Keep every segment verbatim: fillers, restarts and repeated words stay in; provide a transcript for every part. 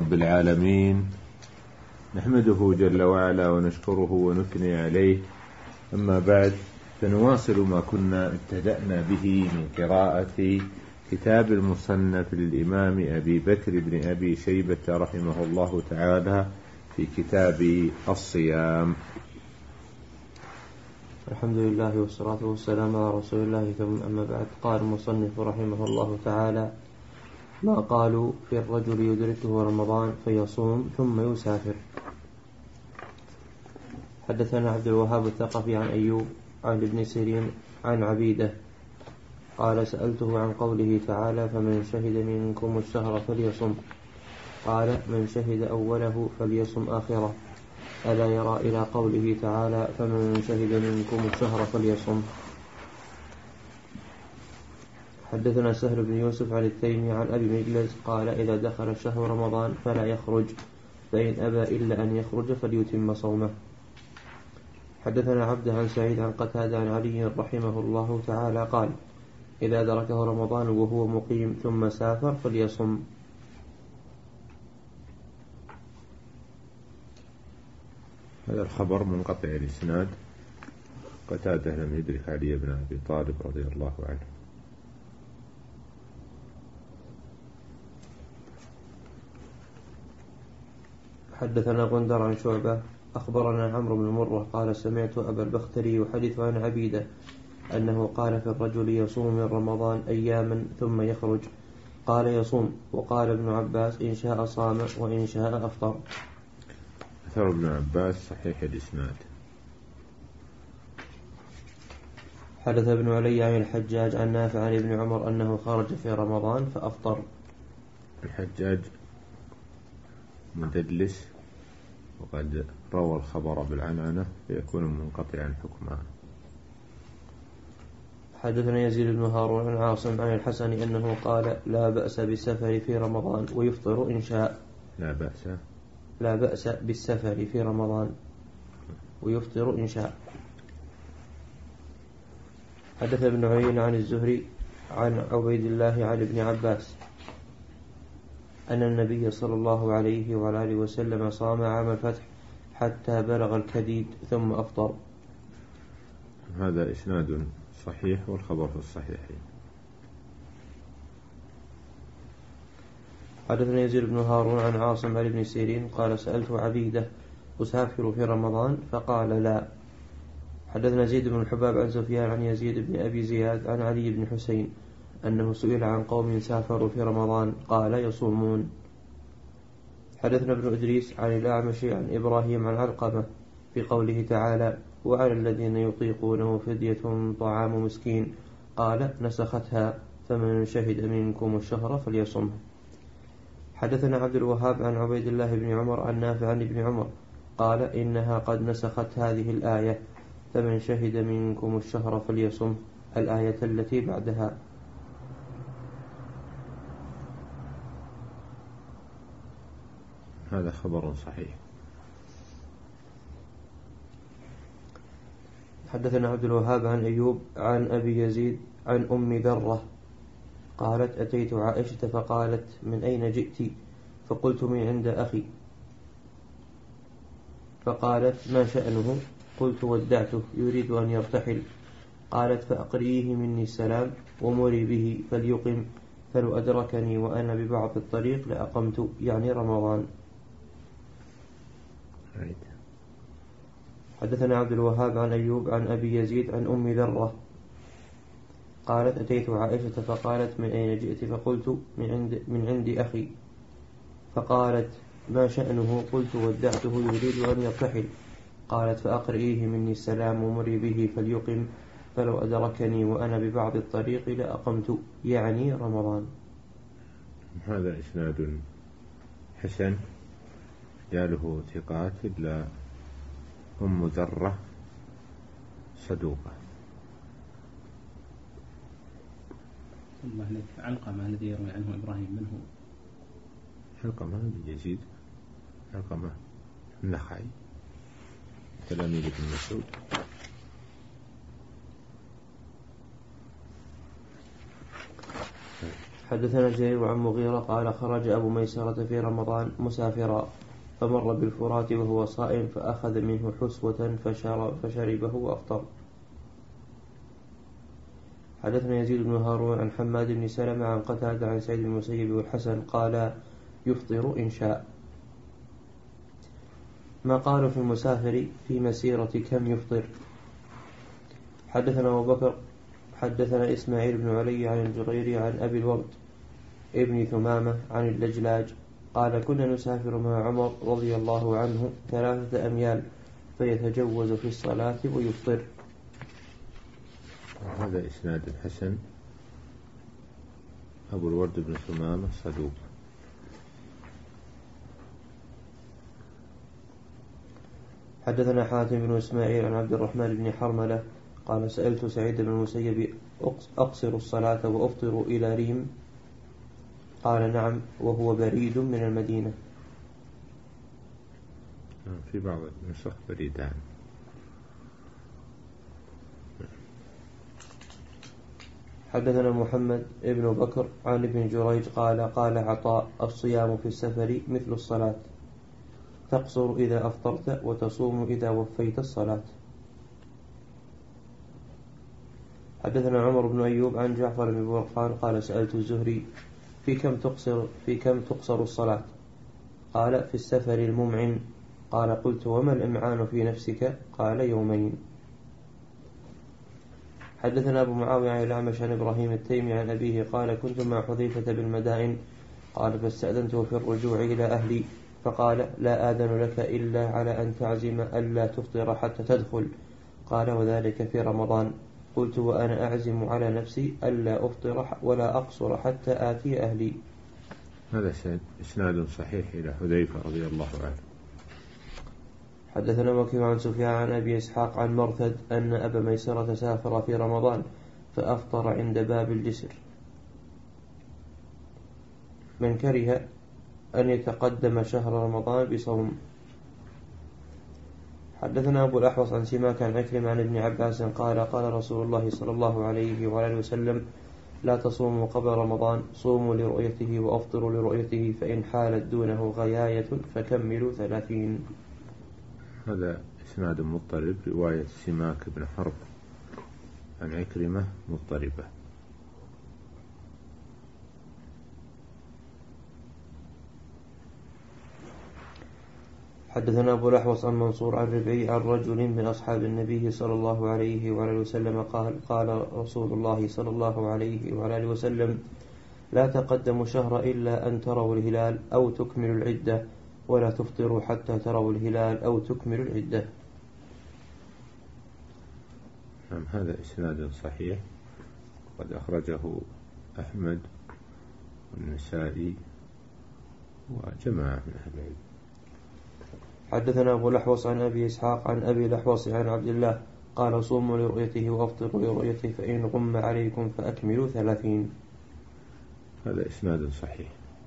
رب العالمين، نحمده جل وعلا ونشكره ونثني عليه. أما بعد، فنواصل ما كنا ابتدأنا به من قراءة كتاب المصنف للإمام أبي بكر بن أبي شيبة رحمه الله تعالى في كتاب الصيام. الحمد لله والصلاة والسلام على رسول الله، ثم أما بعد. قال المصنف رحمه الله تعالى: ما قالوا في الرجل يدركه رمضان فيصوم ثم يسافر. حدثنا عبد الوهاب الثقفي عن أيوب عن ابن سيرين عن عبيدة قال: سألته عن قوله تعالى: فمن شهد منكم الشهر فليصم. قال: من شهد أوله فليصم آخره، ألا يرى إلى قوله تعالى: فمن شهد منكم الشهر فليصم. حدثنا سهل بن يوسف عن التيمي عن أبي مجلس قال: إذا دخل الشهر رمضان فلا يخرج، فإن أبى إلا أن يخرج فليتم صومه. حدثنا عبد عن سعيد عن قتادة عن علي رحمه الله تعالى قال: إذا دركه رمضان وهو مقيم ثم سافر فليصم. هذا الخبر منقطع الإسناد، قتادة لم يدرك علي بن أبي طالب رضي الله عنه. حدثنا غندر عن شعبة أخبرنا عمرو بن مرة قال: سمعت أبا البختري يحدث عن عبيدة أنه قال في الرجل يصوم من رمضان أياما ثم يخرج، قال يصوم. وقال ابن عباس: إن شاء صام وإن شاء أفطر. أثر ابن عباس صحيح الإسناد. حدث ابن علي عن الحجاج عن نافع عن ابن عمر أنه خرج في رمضان فأفطر. الحجاج مدلس، وقد روى الخبر بالعنعنة فيكون منقطعا حكما. حدثنا يزيد بن هارون عن عاصم عن الحسن أنه قال: لا بأس بالسفر في رمضان ويفطر إن شاء. لا بأس لا بأس بالسفر في رمضان ويفطر إن شاء. حدث ابن عيينة عن الزهري عن عبيد الله عن ابن عباس أن النبي صلى الله عليه وعلى آله وسلم صام عام الفتح حتى بلغ الكديد ثم أفطر. هذا إسناد صحيح والخبر في الصحيحين. حدثنا يزيد بن هارون عن عاصم عن ابن سيرين قال: سألت عبيدة: أسافر في رمضان؟ فقال: لا. حدثنا زيد بن الحباب عن سفيان عن يزيد بن أبي زياد عن علي بن حسين أنه سئل عن قوم سافروا في رمضان قال: يصومون. حدثنا ابن إدريس عن الأعمش عن إبراهيم عن علقمة في قوله تعالى: وعلى الذين يطيقونه فدية طعام مسكين، قال: نسختها فمن شهد منكم الشهر فليصمه. حدثنا عبد الوهاب عن عبيد الله بن عمر عن نافع عن ابن عمر قال: إنها قد نسخت هذه الآية: فمن شهد منكم الشهر فليصمه، الآية التي بعدها. هذا خبر صحيح. حدثنا عبد الوهاب عن أيوب عن أبي يزيد عن أم ذرة قالت: أتيت عائشة فقالت: من أين جئت؟ فقلت: من عند أخي. فقالت: ما شأنه؟ قلت: ودعته يريد أن يرتحل. قالت: فأقرئيه مني السلام ومري به فليقم، فلو أدركني وأنا ببعض الطريق لأقمت، يعني رمضان. حدثنا عبد الوهاب عن أيوب عن أبي يزيد عن أم ذرة قالت: أتيت عائشة فقالت: من أين جئت؟ فقلت: من عند, من عند أخي. فقالت: ما شأنه؟ قلت: ودعته يريد أن يرتحل. قالت: فأقرئيه مني السلام ومري به فليقم، فلو أدركني وأنا ببعض الطريق لأقمت، يعني رمضان. هذا إسناد حسن، رجاله ثقات إلا أم ذرة صدوقة. علقمة الذي يروي عنه إبراهيم من هو؟ علقمة بن يزيد، علقمة النخعي تلاميذ ابن مسعود. حدثنا جرير عن مغيرة قال خرج أبو ميسرة في رمضان مسافرا فمر بالفرات وهو صائم فأخذ منه حسوة فشربه وأفطر. حدثنا يزيد بن هارون عن حماد بن سلمة عن قتادة عن سعيد بن المسيب والحسن قال يفطر إن شاء. ما قالوا في المسافر في مسيرة كم يفطر. حدثنا أبو بكر حدثنا إسماعيل بن علي عن الجريري عن أبي الورد ابن ثمامة عن اللجلاج قال كنا نسافر مع عمر رضي الله عنه ثلاثة أميال فيتجوز في الصلاة ويفطر. هذا إسناد حسن. أبو الورد بن ثمامة صدوق. حدثنا حاتم بن إسماعيل عن عبد الرحمن بن حرملة قال سألت سعيد بن المسيب أقصر الصلاة وأفطر إلى ريم قال نعم وهو بريد من المدينة. في بعض النسخ بريدان. حدثنا محمد ابن بكر عن ابن جريج قال قال عطاء الصيام في السفر مثل الصلاة تقصر إذا أفطرت وتصوم إذا وفيت الصلاة. حدثنا عمر بن أيوب عن جعفر بن برقان قال سألت الزهري في كم تقصر في كم تقصر الصلاة قال في السفر الممعن قال قلت وما الإمعان في نفسك قال يومين. حدثنا أبو معاوية عن الأعمش عن إبراهيم التيمي عن أبيه قال كنت مع حذيفة بالمدائن قال فاستأذنته في الرجوع إلى أهلي فقال لا آذن لك إلا على أن تعزم ألا تفطر حتى تدخل قال وذلك في رمضان قلت وأنا أعزم على نفسي ألا أفطر ولا أقصر حتى آتي أهلي. هذا إسناد صحيح إلى حذيفة رضي الله عنه. حدثنا وكيع عن سفيان عن أبي إسحاق عن مرثد أن أبا ميسرة سافر في رمضان فأفطر عند باب الجسر. من كره أن يتقدم شهر رمضان بصوم. حدثنا أبو الأحوص عن سماك عن عكرمة عن ابن عباس قال قال رسول الله صلى الله عليه وآله وسلم لا تصوموا قبل رمضان صوموا لرؤيته وأفطروا لرؤيته فإن حالت دونه غياية فكملوا ثلاثين. هذا إسناد مضطرب. رواية سماك بن حرب عن عكرمة مضطربة. حدثنا أبو الأحوص عن منصور عن ربعي عن رجل من أصحاب النبي صلى الله عليه وعلى وسلم قال قال رسول الله صلى الله عليه وعلى وسلم لا تقدموا شهر إلا أن تروا الهلال أو تكملوا العدة ولا تفطروا حتى تروا الهلال أو تكملوا العدة. نعم هذا إسناد صحيح قد أخرجه أحمد والنسائي وجماعة من أهل العلم. حدثنا أبو الأحوص عن أبي إسحاق عن أبي الأحوص عن عبد الله قال صوموا لرؤيته وأفطروا لرؤيته فإن غم عليكم فأكملوا ثلاثين. هذا إسناد صحيح.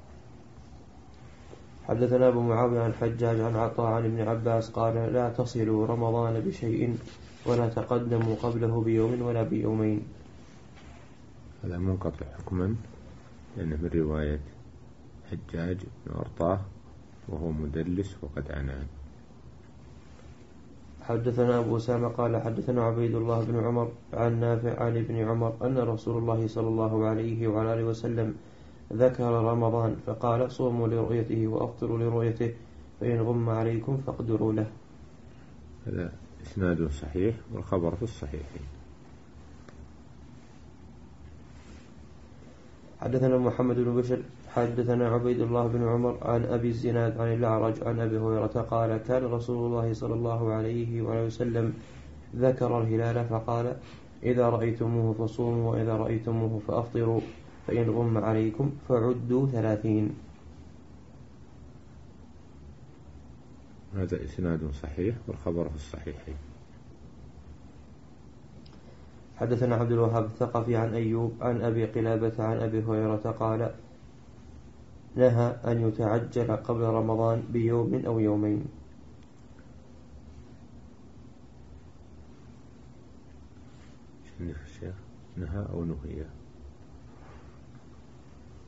حدثنا أبو معاوية عن حجاج عن عطاء عن ابن عباس قال لا تصلوا رمضان بشيء ولا تقدموا قبله بيوم ولا بيومين. هذا منقطع حكما لأنه من رواية حجاج بن أرطاه وهو مدلس وقد عنان. حدثنا أبو أسامة قال حدثنا عبيد الله بن عمر عن نافع عن ابن عمر أن رسول الله صلى الله عليه وعلى آله وسلم ذكر رمضان فقال صوموا لرؤيته وأفطروا لرؤيته فإن غم عليكم فاقدروا له. هذا إسناد صحيح والخبر في الصحيحين. حدثنا محمد بن بشر حدثنا عبيد الله بن عمر عن أبي الزناد عن الأعرج عن أبي هريرة قال كان رسول الله صلى الله عليه وعليه وسلم ذكر الهلال فقال إذا رأيتموه فصوموا وإذا رأيتموه فأفطروا فإن غم عليكم فعدوا ثلاثين. هذا إسناد صحيح والخبر في الصحيحين. حدثنا عبد الوهاب الثقفي عن أيوب عن أبي قلابة عن أبي هريرة قال نهى أن يتعجل قبل رمضان بيوم أو يومين. شنو الشيخ نهى أو نهي؟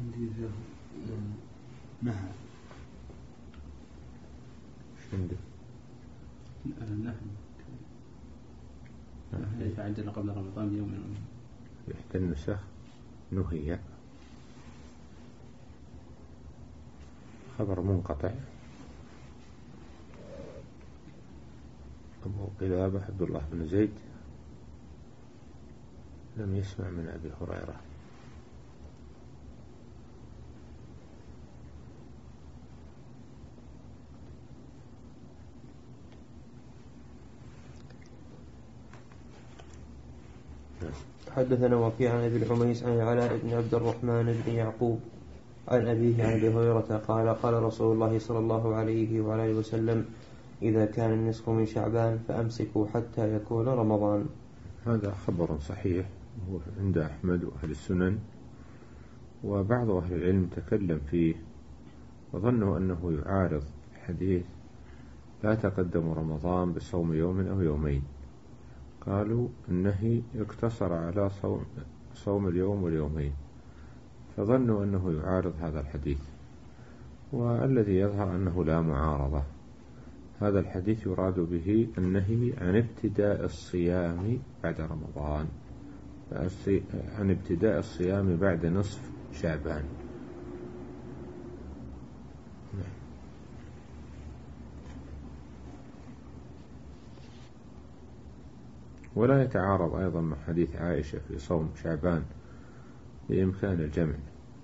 نهى عنده النهي نهي فعجل قبل رمضان بيوم يحتى النسخ نهي خبر منقطع. أبو قلابة عبد الله بن زيد لم يسمع من أبي هريرة. حدثنا وكيع عن أبي الحميس عن العلاء بن عبد الرحمن بن يعقوب عن أبيه عن أبي هريرة قال قال رسول الله صلى الله عليه وعلى آله وسلم إذا كان النصف من شعبان فأمسكوا حتى يكون رمضان. هذا خبر صحيح هو عند أحمد وأهل السنن، وبعض أهل العلم تكلم فيه وظنوا أنه يعارض حديث لا تقدم رمضان بصوم يوم أو يومين. قالوا النهي يقتصر على صوم, صوم اليوم واليومين، فظنوا أنه يعارض هذا الحديث، والذي يظهر أنه لا معارضة. هذا الحديث يراد به النهي عن ابتداء الصيام بعد رمضان، عن ابتداء الصيام بعد نصف شعبان. ولا يتعارض أيضا مع حديث عائشة في صوم شعبان بإمكان الجمع.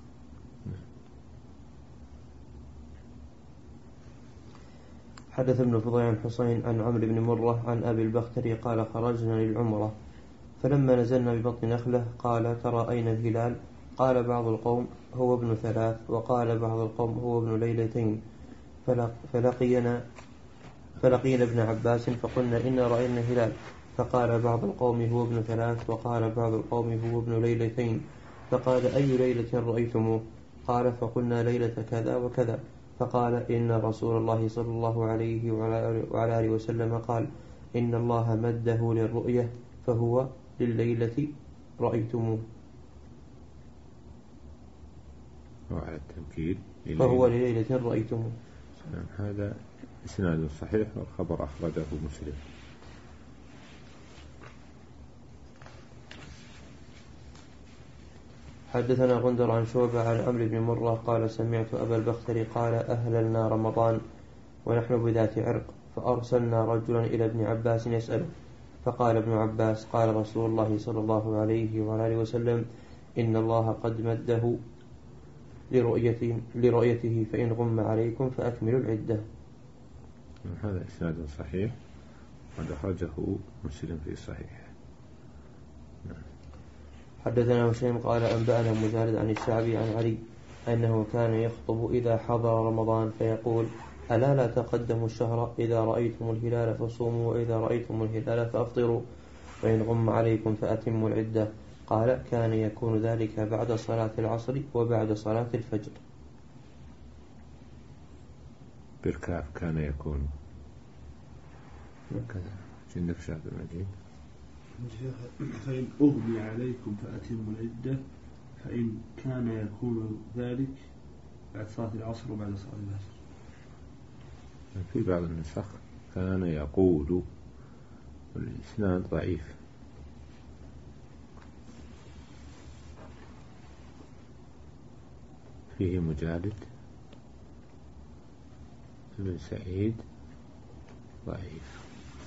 حدث ابن فضيل عن حسين عن عمرو بن مرة عن أبي البختري قال خرجنا للعمرة فلما نزلنا ببطن نخلة قال ترى أين الهلال؟ قال بعض القوم هو ابن ثلاث، وقال بعض القوم هو ابن ليلتين. فلقينا فلقينا ابن عباس فقلنا إنا رأينا الهلال، فقال بعض القوم هو ابن ثلاث، وقال بعض القوم هو ابن ليلتين. فقال أي ليلة رأيتموه؟ قال فقلنا ليلة كذا وكذا. فقال إن رسول الله صلى الله عليه وعلى آله وسلم قال إن الله مده للرؤية فهو لليلة رأيتموه، وعلى التمكين فهو لليلة رأيتموه. هذا إسناد صحيح، والخبر أخرجه مسلم. حدثنا غندر عن شعبة عن عمرو بن مرة قال سمعت أبا البختري قال أهللنا رمضان ونحن بذات عرق، فأرسلنا رجلا إلى ابن عباس يسأله، فقال ابن عباس قال رسول الله صلى الله عليه وعلى آله وسلم إن الله قد مده لرؤيته, لرؤيته فإن غم عليكم فأكملوا العدة. هذا إسناد صحيح ودخرجه مسلم في صحيح. حدثنا هشيم قال أنبأنا مجالد عن الشعبي عن علي أنه كان يخطب إذا حضر رمضان فيقول ألا لا تقدموا الشهر إذا رأيتم الهلال فصوموا وإذا رأيتم الهلال فأفطروا وإن غم عليكم فأتموا العدة. قال كان يكون ذلك بعد صلاة العصر وبعد صلاة الفجر. بالكاف كان يكون كذا جنك شاهد المجيد. فإن أغمي عليكم فأتموا العدة، فإن كان يكون ذلك بعد صلاة العصر وبعد صلاة العصر. في بعض النسخ كان يقول، والإسناد ضعيف. فيه مجالد بن سعيد ضعيف.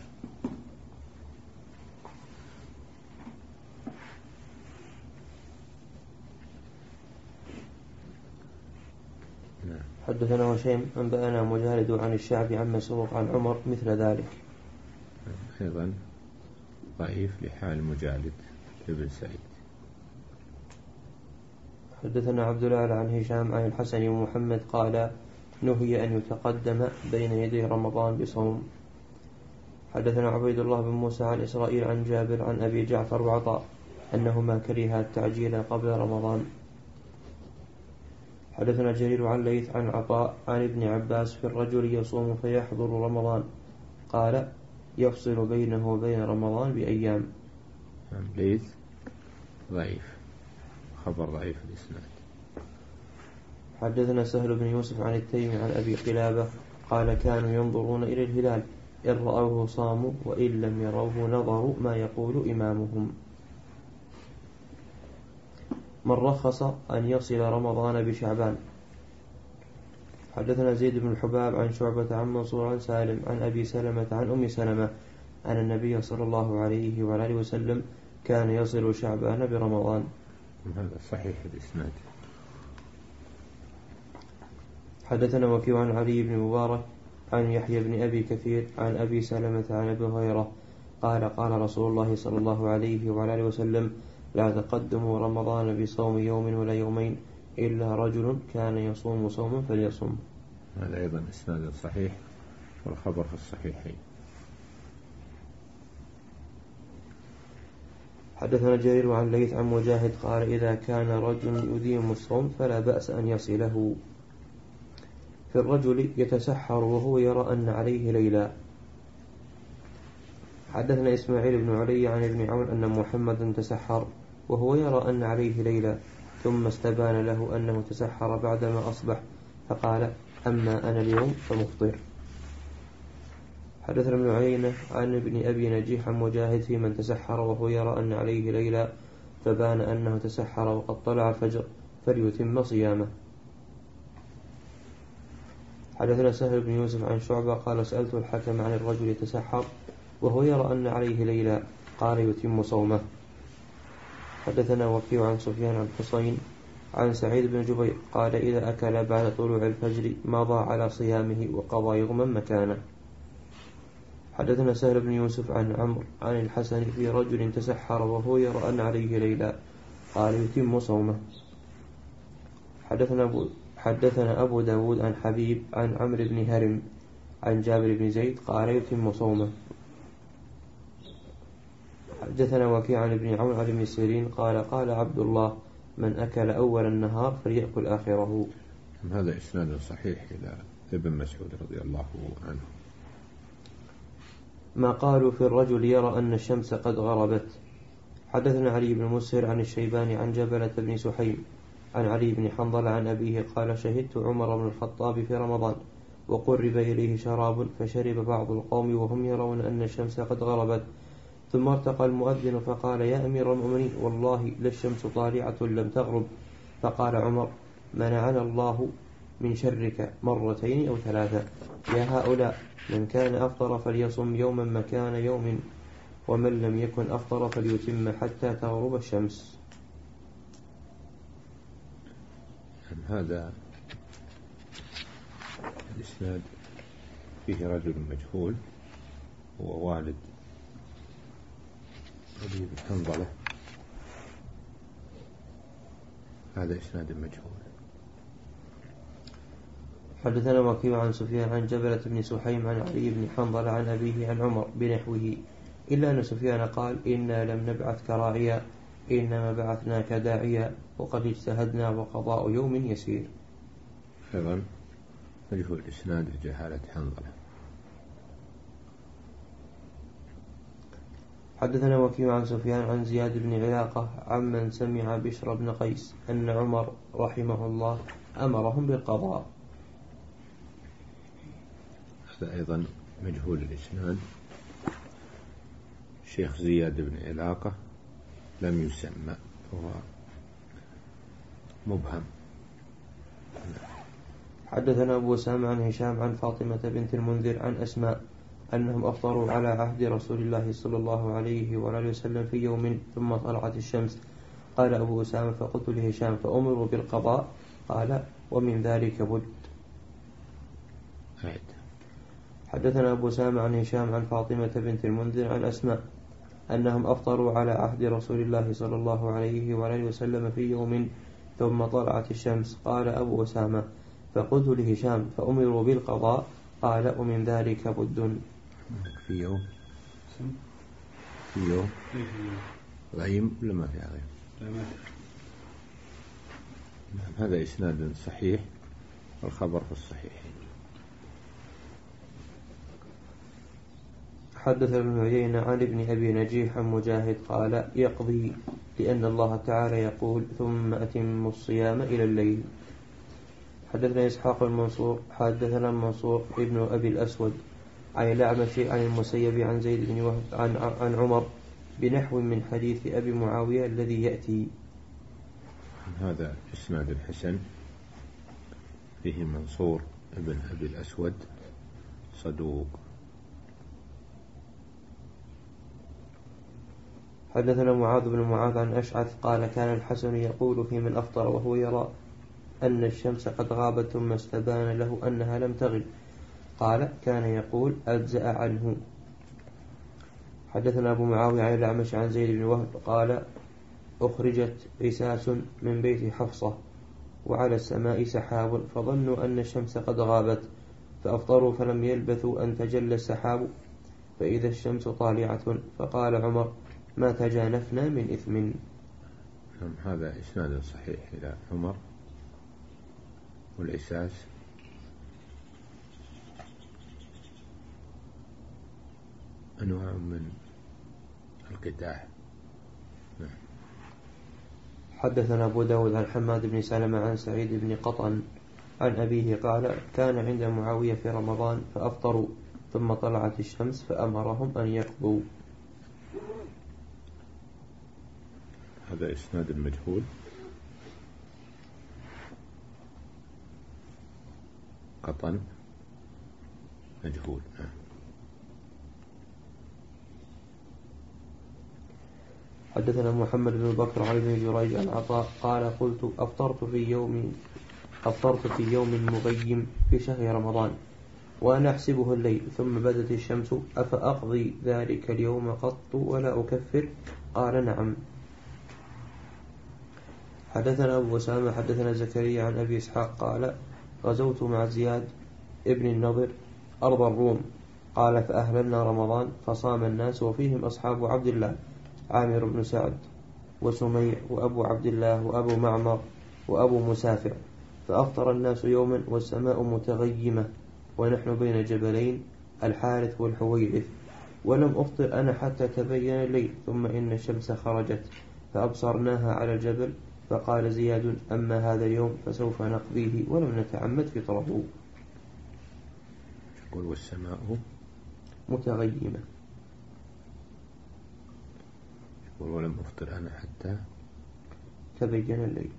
حدثنا هشيم أنبأنا مجالد عن الشعبي عن مسروق عن عمر مثل ذلك، أيضا ضعيف لحال مجالد بن سعيد. حدثنا عبد الله عن هشام عن الحسن ومحمد قال نهي أن يتقدم بين يدي رمضان بصوم. حدثنا عبيد الله بن موسى عن إسرائيل عن جابر عن أبي جعفر وعطاء أنهما كرها التعجيل قبل رمضان. حدثنا جرير عن ليث عن عطاء عن ابن عباس في الرجل يصوم فيحضر رمضان قال يفصل بينه وبين رمضان بأيام. ليث ضعيف، خبر ضعيف الإسناد. حدثنا سهل بن يوسف عن التيمي عن أبي قلابة قال كانوا ينظرون إلى الهلال إن رأوه صاموا وإن لم يروه نظروا ما يقول إمامهم. من رخص أن يصل رمضان بشعبان. حدثنا زيد بن الحباب عن شعبة عن منصور عن سالم عن أبي سلمة عن أم سلمة أن النبي صلى الله عليه وآله وسلم كان يصل شعبان برمضان. هذا صحيح الإسناد. حدثنا وكيع عن علي بن مبارك عن يحيى بن أبي كثير عن أبي سلمة عن أبي هريرة قال قال رسول الله صلى الله عليه وآله وسلم لا تقدموا رمضان بصوم يوم ولا يومين إلا رجل كان يصوم صوما فليصوم. هذا أيضا إسناد صحيح والخبر في الصحيحين. حدثنا جرير عن ليث عن مجاهد قال إذا كان رجل يديم الصوم فلا بأس أن يصله. في الرجل يتسحر وهو يرى أن عليه ليلة. حدثنا إسماعيل بن علي عن ابن عون أن محمدا تسحر وهو يرى أن عليه ليلة ثم استبان له أنه تسحر بعدما أصبح فقال أما أنا اليوم فمفطر. حدثنا ابن عيينة عن ابن أبي نجيح عن مجاهد في من تسحر وهو يرى أن عليه ليلة فبان أنه تسحر وقد طلع الفجر فليتم صيامه. حدثنا سهل بن يوسف عن شعبة قال سألت الحكم عن الرجل يتسحر وهو يرى أن عليه ليلة قال يتم صومه. حدثنا وكيع عن سفيان عن حسين عن سعيد بن جبير قال إذا أكل بعد طلوع الفجر مضى على صيامه وقضى يوما مكانه. حدثنا سهل بن يوسف عن عمرو عن الحسن في رجل تسحر وهو يرى أن عليه ليلة قال يتم صومه. حدثنا أبو, حدثنا أبو داود عن حبيب عن عمرو بن هرم عن جابر بن زيد قال يتم صومه. حدثنا وكيع عن ابن عون عن ابن سيرين قال قال عبد الله من أكل أول النهار فليأكل آخره. هذا إسناد صحيح إلى ابن مسعود رضي الله عنه. ما قالوا في الرجل يرى أن الشمس قد غربت. حدثنا علي بن مسهر عن الشيباني عن جبلة بن سحيم عن علي بن حنظلة عن أبيه قال شهدت عمر بن الخطاب في رمضان وقرب إليه شراب فشرب بعض القوم وهم يرون أن الشمس قد غربت ثم ارتقى المؤذن فقال يا أمير المؤمنين والله للشمس طالعة لم تغرب. فقال عمر منعنا الله من شرك مرتين أو ثلاثة. يا هؤلاء من كان أفطر فليصم يوما مكان يوم ومن لم يكن أفطر فليتم حتى تغرب الشمس. هذا الإسناد فيه رجل مجهول هو والد علي بن حنظلة. هذا إسناد مجهول. حدثنا وكيع عن سفيان عن جبلة بن سحيم عن علي بن حنظلة عن أبيه عن عمر بنحوه إلا أن سفيان قال إنا لم نبعث كراعيا إنما بعثناك داعيا وقد اجتهدنا وقضاء يوم يسير. أيضا مجهول إسناد جهالة حنظلة. حدثنا وكيع عن سفيان عن زياد بن علاقة عمن سمع بشر بن قيس أن عمر رحمه الله أمرهم بالقضاء. هذا أيضا مجهول الإسناد. شيخ زياد بن علاقة لم يسمى هو مبهم. حدثنا أبو أسامة عن هشام عن فاطمة بنت المنذر عن أسماء أنهم أفطروا على عهد رسول الله صلى الله عليه وآله وسلم في يوم ثم طلعت الشمس. قال أبو أسامة فقلت لهشام فأمروا بالقضاء قال ومن ذلك بد. حدثنا أبو أسامة عن هشام عن فاطمة بنت المنذر عن أسماء أنهم أفطروا على عهد رسول الله صلى الله عليه وآله وسلم في يوم ثم طلعت الشمس. قال أبو أسامة فقلت لهشام فأمروا بالقضاء قال ومن ذلك بد. في يوم في يوم غيم ولا ما في غيم؟ هذا إسناد صحيح والخبر في الصحيحين. حدث ابن عيينة عن ابن أبي نجيح عن مجاهد قال يقضي لأن الله تعالى يقول ثم أتم الصيام إلى الليل. حدثنا إسحاق المنصور حدثنا المنصور ابن أبي الأسود عن الأعمش عن المسيب عن زيد بن وهب عن, عن عمر بنحو من حديث أبي معاوية الذي يأتي. هذا إسناد الحسن فيه منصور ابن أبي الأسود صدوق. حدثنا معاذ بن معاذ عن أشعث قال كان الحسن يقول في من أفطر وهو يرى أن الشمس قد غابت ثم استبان له أنها لم تغب، قال كان يقول أجزأ عنه. حدثنا أبو معاوية عن الأعمش عن زيد بن وهب قال أخرجت رساس من بيت حفصة وعلى السماء سحاب فظنوا أن الشمس قد غابت فأفطروا فلم يلبثوا أن تجلى السحاب فإذا الشمس طالعة، فقال عمر ما تجانفنا من إثم. هذا إسناد صحيح إلى عمر. والإساس أنواع من القداح. حدثنا أبو داود عن حماد بن سلمة عن سعيد بن قطن عن أبيه قال كان عند معاوية في رمضان فأفطروا ثم طلعت الشمس فأمرهم أن يقضوا. هذا إسناد المجهول. قطن مجهول. حدثنا محمد بن بكر عن ابن جريج عن عطاء قال قلت أفطرت في يوم أفطرت في يوم مغيم في شهر رمضان وأنا أحسبه الليل ثم بدت الشمس أفأقضي ذلك اليوم قط ولا أكفر؟ قال نعم. حدثنا أبو أسامة حدثنا زكريا عن أبي إسحاق قال غزوت مع زياد ابن النضر أرض الروم قال فأهللنا رمضان فصام الناس وفيهم أصحاب عبد الله عامر بن سعد وسميع وأبو عبد الله وأبو معمر وأبو مسافر، فأفطر الناس يوما والسماء متغيمة ونحن بين جبلين الحارث والحويرث، ولم أفطر أنا حتى تبين الليل ثم إن الشمس خرجت فأبصرناها على الجبل، فقال زياد أما هذا اليوم فسوف نقضيه ولم نتعمد فطره. يقول والسماء متغيمة. يقول ولم أفطر أنا حتى تبين الليل.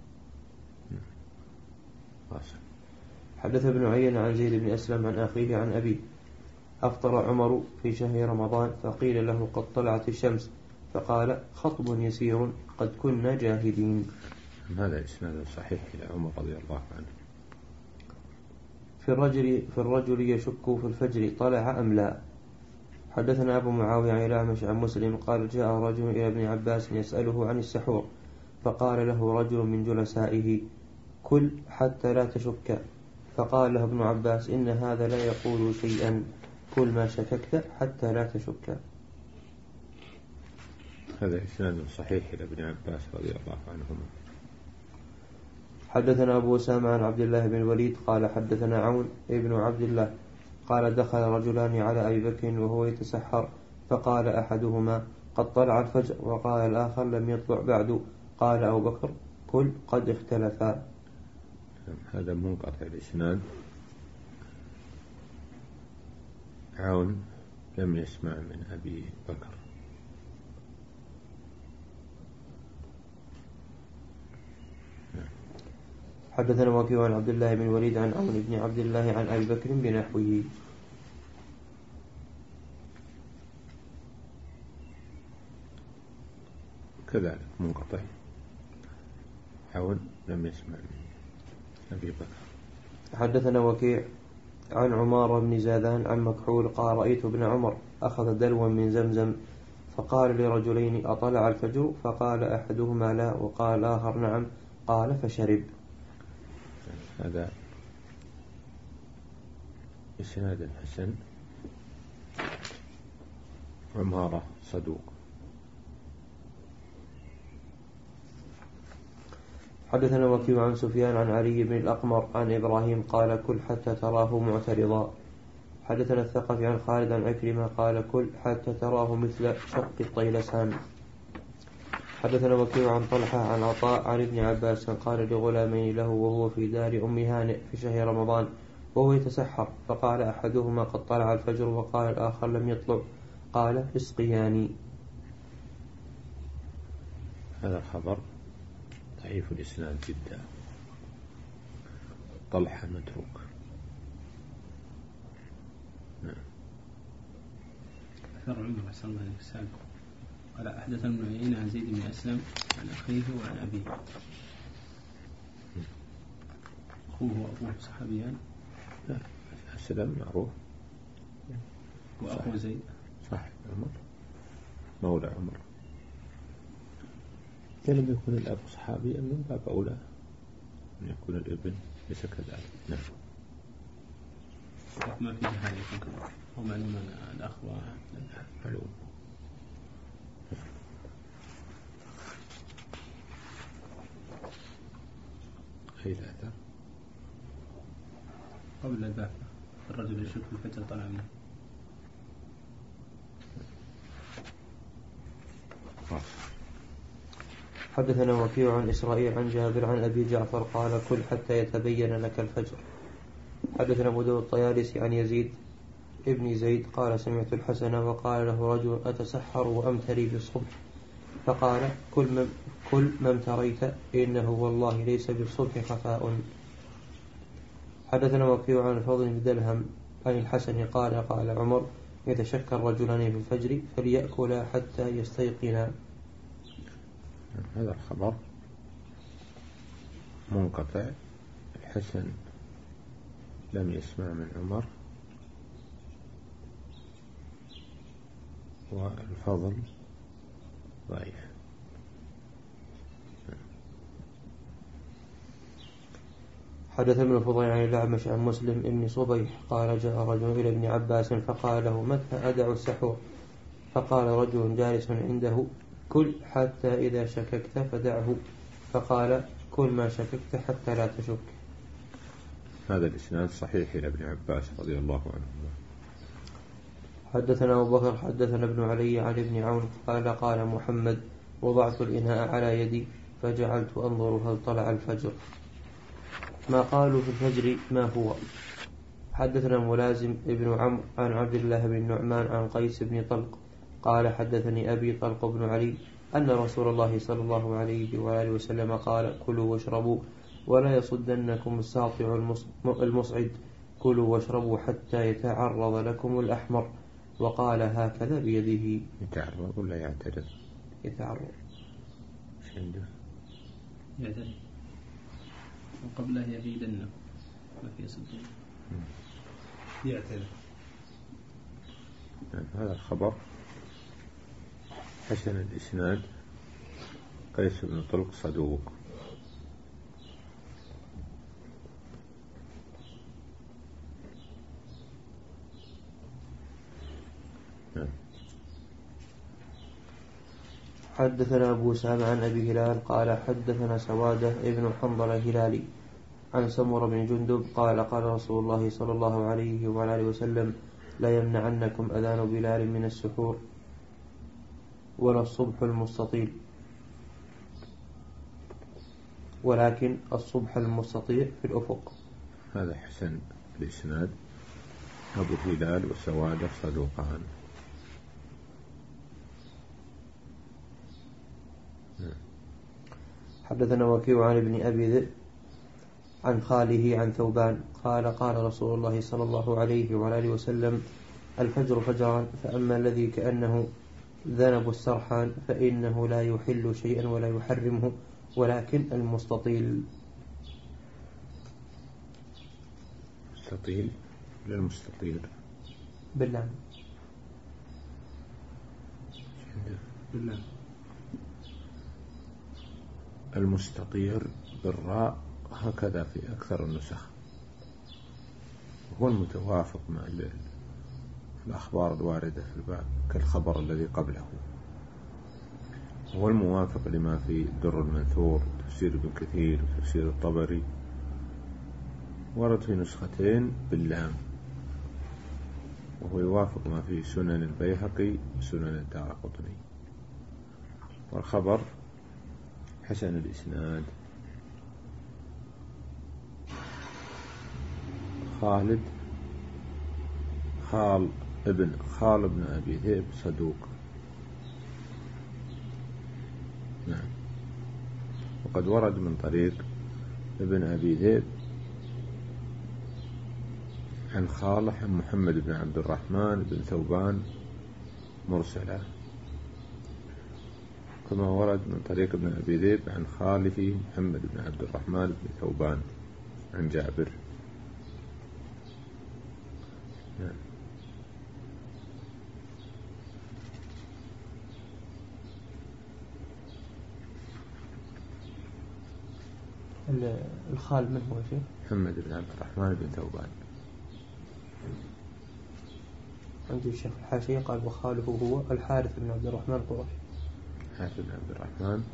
واصل. حدث ابن عيينة عن زيد بن أسلم عن أخيه عن أبيه أفطر عمر في شهر رمضان فقيل له قد طلعت الشمس فقال خطب يسير قد كنا جاهدين. هذا إسناد صحيح إلى عمر رضي الله عنه. في الرجل في الرجل يشك في الفجر طلع أم لا. حدثنا أبو معاوية عن الأعمش عن مسلم قال جاء رجل إلى ابن عباس يسأله عن السحور فقال له رجل من جلسائه كل حتى لا تشك، فقال له ابن عباس إن هذا لا يقول شيئا كل ما شككت حتى لا تشك. هذا إسناد صحيح إلى ابن عباس رضي الله عنهما. حدثنا أبو أسامة عن عبد الله بن الوليد قال حدثنا عون ابن عبد الله قال دخل رجلان على أبي بكر وهو يتسحر فقال أحدهما قد طلع الفجر وقال الآخر لم يطلع بعد، قال أبو بكر كل قد اختلفا. هذا منقطع الإسناد. عون لم يسمع من أبي بكر. حدثنا وكيع عن عبد الله بن وليد عن عون بن عبد الله عن أبي بكر بنحوه. كذلك منقطع. عون لم يسمع من أبي بكر. حدثنا وكيع عن عمار بن زادان عن مكحول قال رأيت ابن عمر أخذ دلوا من زمزم فقال لرجلين أطلع الفجر؟ فقال أحدهما لا وقال الآخر نعم، قال فشرب. هذا إسناد حسن. عمارة صدوق. حدثنا وكيع عن سفيان عن علي بن الأقمر عن إبراهيم قال كل حتى تراه معترضا. حدثنا الثقفي عن خالد عن عكرمة قال كل حتى تراه مثل شق الطيلسان. حدثنا وكيع عن طلحة عن عطاء عن ابن عباس قال لغلامين له وهو في دار أم هانئ في شهر رمضان وهو يتسحر، فقال أحدهما قد طلع الفجر وقال الآخر لم يطلع، قال اسقياني. هذا الخبر ضعيف الإسناد جدا، طلحة متروك. نعم. أثر عمر صلى الله عليه وسلم قال أحدث ابن عيينة عن زيد بن أسلم عن أخيه وعن أبيه. أخوه وأبوه صحابيان. لا أسلم معروف، وأخو زيد صاحب عمر مولى عمر. لم يكن الأب صحابيا من باب أولى أن يكون الابن ليس كذلك. نعم. ما في جهالة هو معلوم أن الأخوة معلوم. أي الأثر قبل البعثة الرجل يشك في الفجر طلع منه. حدثنا وكيع عن إسرائيل عن جابر عن أبي جعفر قال كل حتى يتبين لك الفجر. حدثنا أبو داود الطيالسي عن يزيد ابن زيد قال سمعت الحسن وقال له رجل أتسحر وأمتري بالصبح، فقال كل ما كل ما امتريت إنه والله ليس بالصبح خفاء. حدثنا وكيع عن الفضل بن دلهم عن الحسن قال قال عمر يتشكى الرجلان في الفجر فليأكلا حتى يستيقنا. هذا الخبر منقطع، الحسن لم يسمع من عمر، والفضل ضعيف. حدث ابن الفضيل عن الأعمش عن مسلم ابن صبيح قال جاء رجل إلى ابن عباس فقال له متى أدع السحور؟ فقال رجل جالس عنده كل حتى إذا شككت فدعه، فقال كل ما شككت حتى لا تشك. هذا الإسناد صحيح إلى ابن عباس رضي الله عنه. حدثنا أبو بكر حدثنا ابن علي عن ابن عون قال قال محمد وضعت الإناء على يدي فجعلت أنظر هل طلع الفجر. ما قالوا في الفجر ما هو. حدثنا ملازم ابن عمرو عن عبد الله بن نعمان عن قيس بن طلق قال حدثني أبي طلق بن علي أن رسول الله صلى الله عليه وآله وسلم قال كلوا واشربوا ولا يصدنكم الساطع المصعد، كلوا واشربوا حتى يتعرض لكم الأحمر، وقال هكذا بيده. يتعرض ولا يعترض؟ يتعرض. ايش عنده؟ يعترض وقبله يبيدنه ما في صدق يعترض. يعني هذا الخبر حسن الإسناد، قيس بن طلق صدوق. حدثنا أبو سامع عن أبي هلال قال حدثنا سوادة ابن حنظلة هلالي عن سمر بن جندب قال قال رسول الله صلى الله عليه وعلى وسلم لا يمنعنكم أذان بلال من السحور ولا الصبح المستطيل، ولكن الصبح المستطيع في الأفق. هذا حسن الإسناد، أبو هلال وسوادة صدوقان. حدثنا وكيع عن ابن أبي ذئب عن خاله عن ثوبان قال قال رسول الله صلى الله عليه وعلى وسلم الفجر فجران، فأما الذي كأنه ذنب السرحان فإنه لا يحل شيئا ولا يحرمه، ولكن المستطيل. مستطيل ولا المستطيل؟ بالله بالله المستطير بالراء هكذا في أكثر النسخ، هو المتوافق مع الأخبار الواردة في الباب كالخبر الذي قبله، هو الموافق لما في در المنثور تفسير ابن كثير وتفسير الطبري، ورد في نسختين باللام، وهو يوافق ما في سنن البيهقي وسنن الدارقطني. والخبر حسن الإسناد خالد خال ابن خال ابن أبي ذئب صدوق. نعم. وقد ورد من طريق ابن أبي ذئب عن خاله عن محمد بن عبد الرحمن بن ثوبان مرسلا، كما ورد من طريق ابن أبي ذئب عن خاله محمد بن عبد الرحمن بن ثوبان عن جابر. نعم. الخال من هو شيء؟ محمد بن عبد الرحمن بن ثوبان. عندي الشيخ الحاشية قال وخاله هو الحارث بن عبد الرحمن القرشي. الحارث بن عبد الرحمن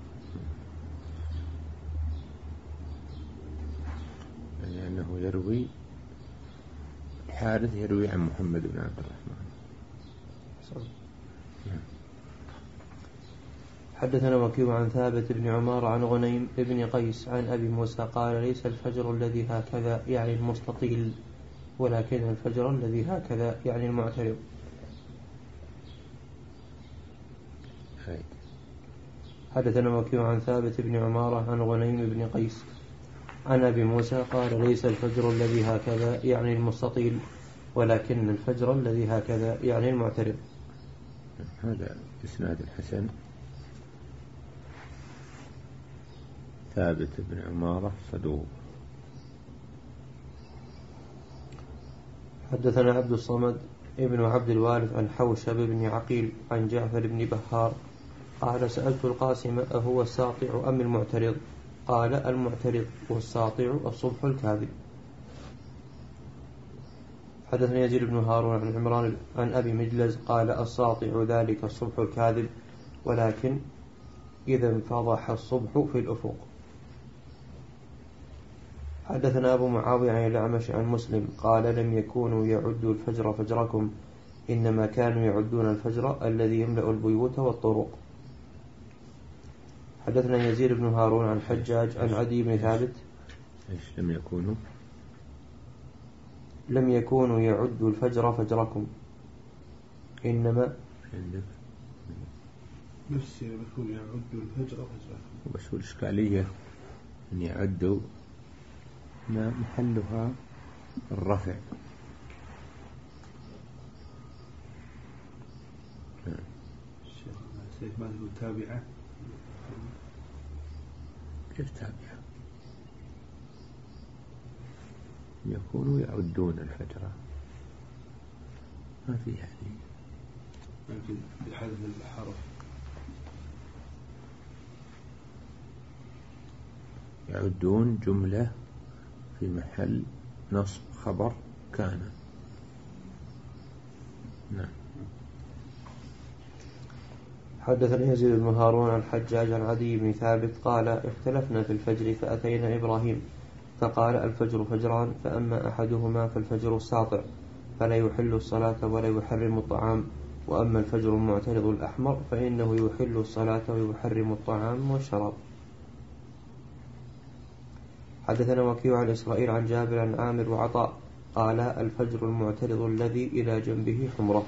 لأنه يروي الحارث يروي عن محمد بن عبد الرحمن. حدثنا وكيع عن ثابت بن عمار عن غنيم بن قيس عن أبي موسى قال ليس الفجر الذي هكذا يعني المستطيل، ولكن الفجر الذي هكذا يعني المعترض. حدثنا وكيع عن ثابت بن عمارة عن غنيم بن قيس عن أبي موسى قال ليس الفجر الذي هكذا يعني المستطيل، ولكن الفجر الذي هكذا يعني المعترض. هذا إسناد الحسن. ثابت بن عمارة صدوق. حدثنا عبد الصمد ابن عبد الوارث عن حوشب بن عقيل عن جعفر بن بهار قال سألت القاسم أهو الساطع أم المعترض؟ قال المعترض، والساطع الصبح الكاذب. حدثنا يزيد بن هارون عن عمران عن أبي مجلز قال الساطع ذلك الصبح الكاذب، ولكن إذا انفضح الصبح في الأفق. حدثنا أبو معاوية عن الأعمش عن مسلم قال لم يكونوا يعدوا الفجر فجركم، إنما كانوا يعدون الفجر الذي يملأ البيوت والطرق. حدثنا يزيد بن هارون عن حجاج عن عدي بن ثابت. إيش لم يكونوا لم يكونوا يعدوا الفجر فجركم، إنما نفسي يكون يعدوا الفجر فجركم. بس الإشكالية أن يعدوا ما محلها الرفع. الشيخ ما تقول تابعة؟ كيف تابعة؟ يكونوا يعدون الفجر، ما في يعني ممكن بحذف الحرف. يعدون جملة في محل نصب خبر كان. نعم. حدثنا يزيد بن هارون عن حجاج عن عدي بن ثابت قال اختلفنا في الفجر فأتينا إبراهيم فقال الفجر فجران، فأما أحدهما فالفجر الساطع فلا يحل الصلاة ولا يحرم الطعام، وأما الفجر المعترض الأحمر فإنه يحل الصلاة ويحرم الطعام والشراب. حدثنا وكيع عن إسرائيل عن جابر عن عامر وعطاء قال الفجر المعترض الذي إلى جنبه حمرة.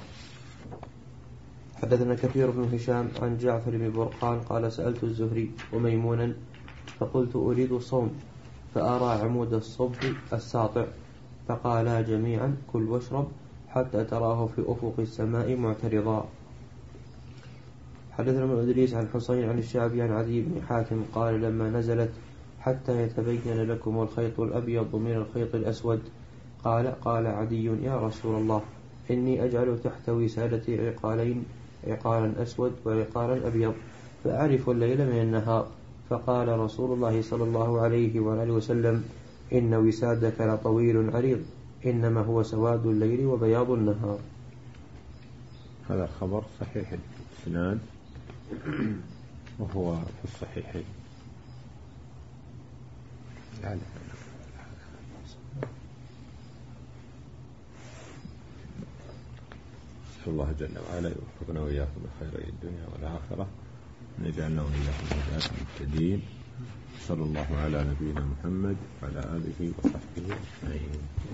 حدثنا كثير بن هشام عن جعفر بن برقان قال سألت الزهري وميمونا فقلت أريد الصوم فأرى عمود الصبح الساطع، فقالا جميعا كل واشرب حتى تراه في أفق السماء معترضا. حدثنا ابن إدريس عن حسين عن الشعبي عن عدي بن حاتم قال لما نزلت حتى يتبين لكم الخيط الأبيض من الخيط الأسود قال قال عدي يا رسول الله إني أجعل تحت وسادتي عقالين، عقالا أسود وعقالا أبيض، فأعرف الليل من النهار. فقال رسول الله صلى الله عليه وآله وسلم إن وسادك لطويل عريض، إنما هو سواد الليل وبياض النهار. هذا الخبر صحيح الإسناد وهو في الصحيحين. لا لا نسأل الله جل وعلا يوفقنا وإياكم بخير الدنيا والآخرة. نجعلنا وإياكم هداة المهتدين. صلى الله على نبينا محمد وعلى آله وصحبه أجمعين.